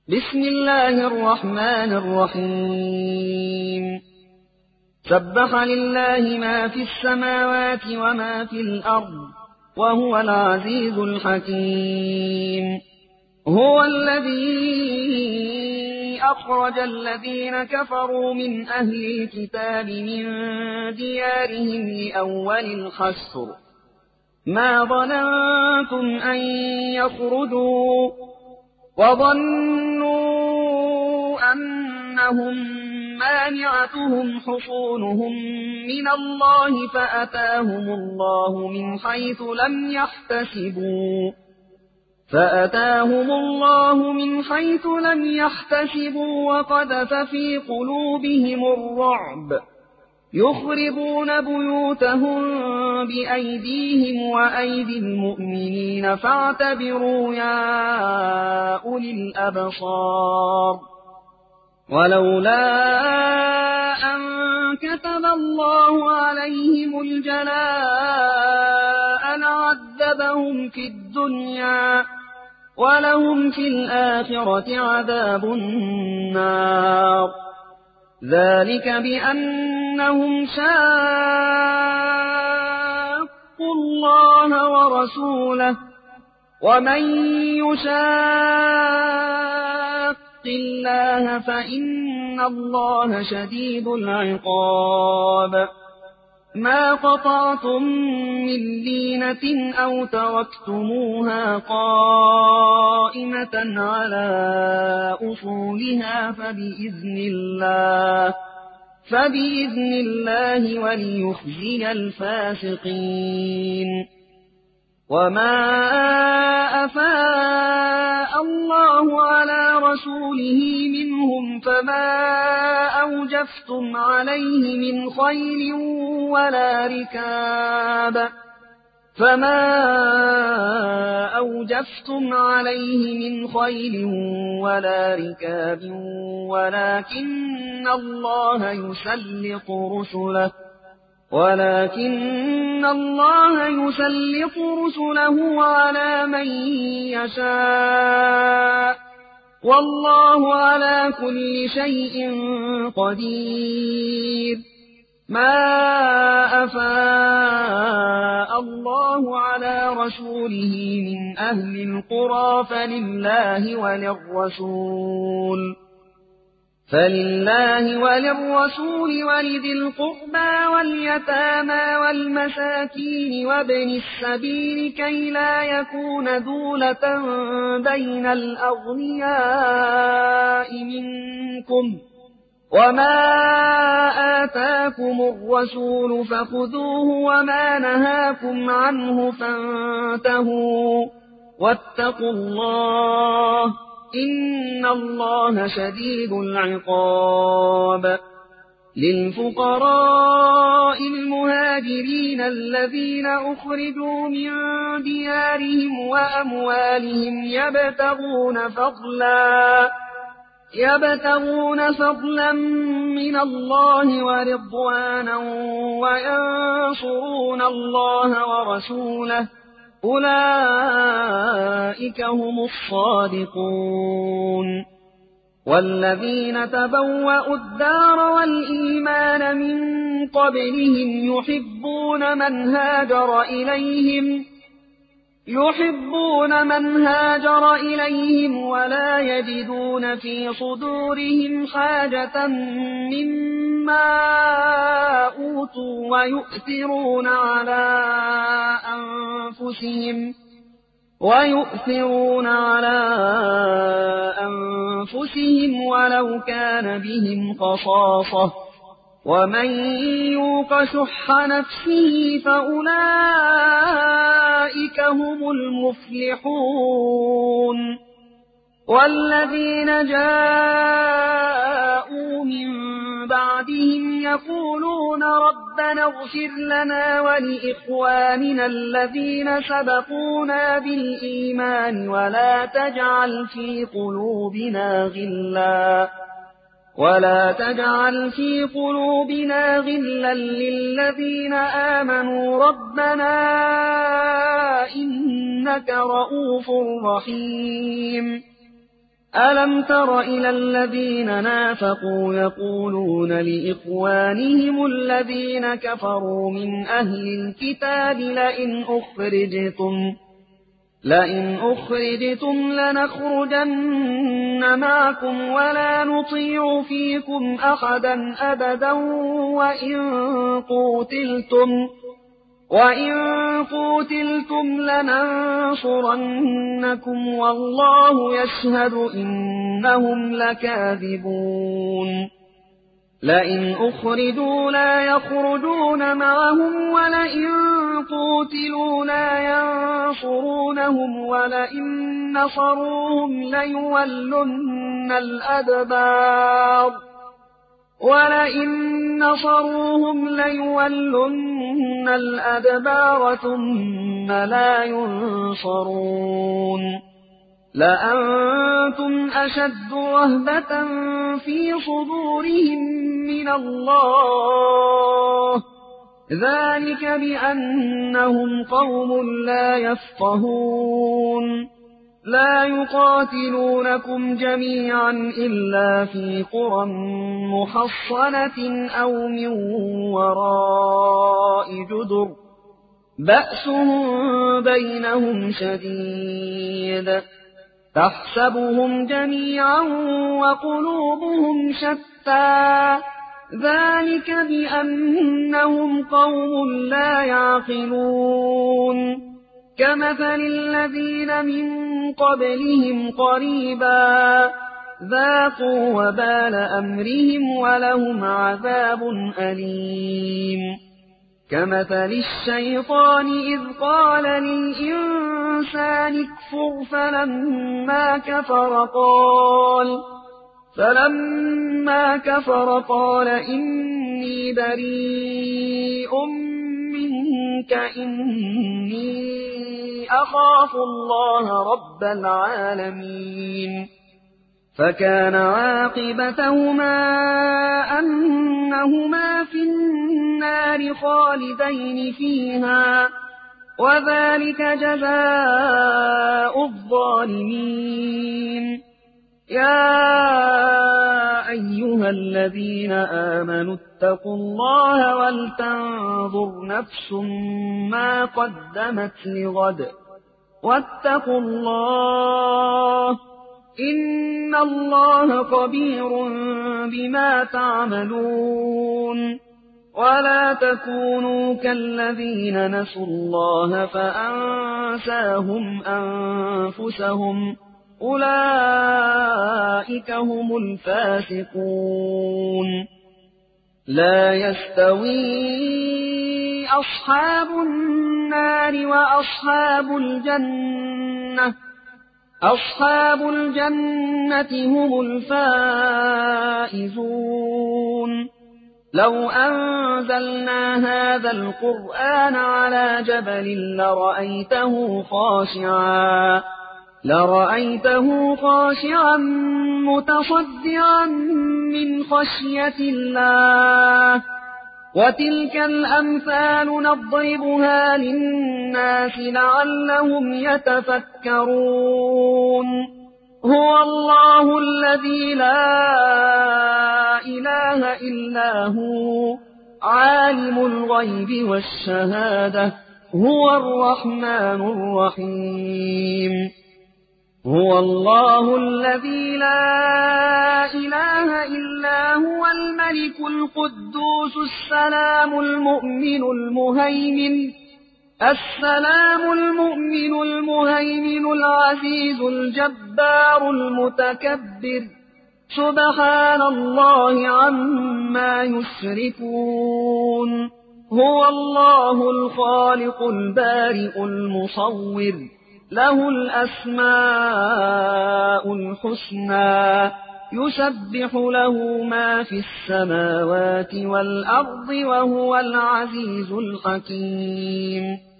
بسم الله الرحمن الرحيم سبح لله ما في السماوات وما في الأرض وهو العزيز الحكيم هو الذي أخرج الذين كفروا من أهل الكتاب من ديارهم لأول الحشر ما ظننتم أن يخرجوا وظنوا أنهم مانعتهم حصونهم من الله فأتاهم الله من حيث لم يحتسبوا وقذف في قلوبهم الرعب يخربون بيوتهم بأيديهم وأيدي المؤمنين فاعتبروا يا أولي الأبصار ولولا أن كتب الله عليهم الجلاء لعذبهم في الدنيا ولهم في الآخرة عذاب النار ذلك بأنهم شاقوا الله ورسوله ومن يشاق الله فإن الله شديد العقاب ما قطعتم من لينة أو تركتموها قائمة على أصولها فبإذن الله وليخزي الفاسقين وما أفاء الله على رسوله منهم فما أوجفتم عليه من خيل ولا ركاب ولكن الله يسلط رسله على من يشاء والله على كل شيء قدير ما أفاء الله على رسوله من أهل القرى فلله وللرسول ولذي القربى واليتامى والمساكين وابن السبيل كي لا يكون دولة بين الأغنياء منكم وما آتاكم الرسول فخذوه وما نهاكم عنه فانتهوا واتقوا الله إن الله شديد العقاب للفقراء المهاجرين الذين أخرجوا من ديارهم وأموالهم يبتغون فضلا من الله ورضوانا وينصرون الله ورسوله أولئك هم الصادقون والذين تبوأوا الدار والإيمان من قبلهم يحبون من هاجر إليهم ولا يجدون في صدورهم حاجة مما أوتوا ويؤثرون على أنفسهم ولو كان بهم خصاصة ومن يوق شح نفسه فأولئك هم المفلحون والذين جاءوا من بعدهم يقولون ربنا اغفر لنا ولإخواننا الذين سبقونا بالإيمان ولا تجعل في قلوبنا غلا للذين آمنوا ربنا إنك رؤوف رحيم ألم تر إلى الذين نافقوا يقولون لإخوانهم الذين كفروا من أهل الكتاب لئن أخرجتم لنخرجن معكم ولا نطيع فيكم أحدا أبدا وإن قوتلتم لننصرنكم والله يشهد إنهم لكاذبون لئن أخرجوا لا يخرجون معهم ولئن قوتلوا لا ينصرونهم ولئن نصروهم ليولن الأدبار ثم لا ينصرون لأنتم أشد رهبة في صدورهم من الله ذلك بأنهم قوم لا يفقهون لا يقاتلونكم جميعا إلا في قرى محصنة أو من وراء جدر بأسهم بينهم شديد تحسبهم جميعا وقلوبهم شتى ذلك بأنهم قوم لا يعقلون كمثل الذين من قبلهم قريبا ذاقوا وبال أمرهم ولهم عذاب أليم كمثل الشيطان إذ قال للإنسان اكفر فلما كفر قال إني بريء منك إني أخاف الله رب العالمين فكان عاقبتهما أنهما في النار خالدين فيها وذلك جزاء الظالمين يا أيها الذين آمنوا اتقوا الله ولتنظر نفس ما قدمت لغد واتقوا الله إن الله خبير بما تعملون ولا تكونوا كالذين نسوا الله فأنساهم أنفسهم أولئك هم الفاسقون لا يستوي أصحاب النار وأصحاب الجنة أصحاب الجنة هم الفائزون لو أنزلنا هذا القرآن على جبل لرأيته خاشعا متصدعا من خشية الله وتلك الأمثال نضربها للناس لعلهم يتفكرون هو الله الذي لا إله إلا هو عالم الغيب والشهادة هو الرحمن الرحيم هو الله الذي لا إله إلا هو الملك القدوس السلام المؤمن المهيمن العزيز الجبار المتكبر سبحان الله عما يشركون هو الله الخالق البارئ المصور له الأسماء الحسنى يسبح له ما في السماوات والأرض وهو العزيز الحكيم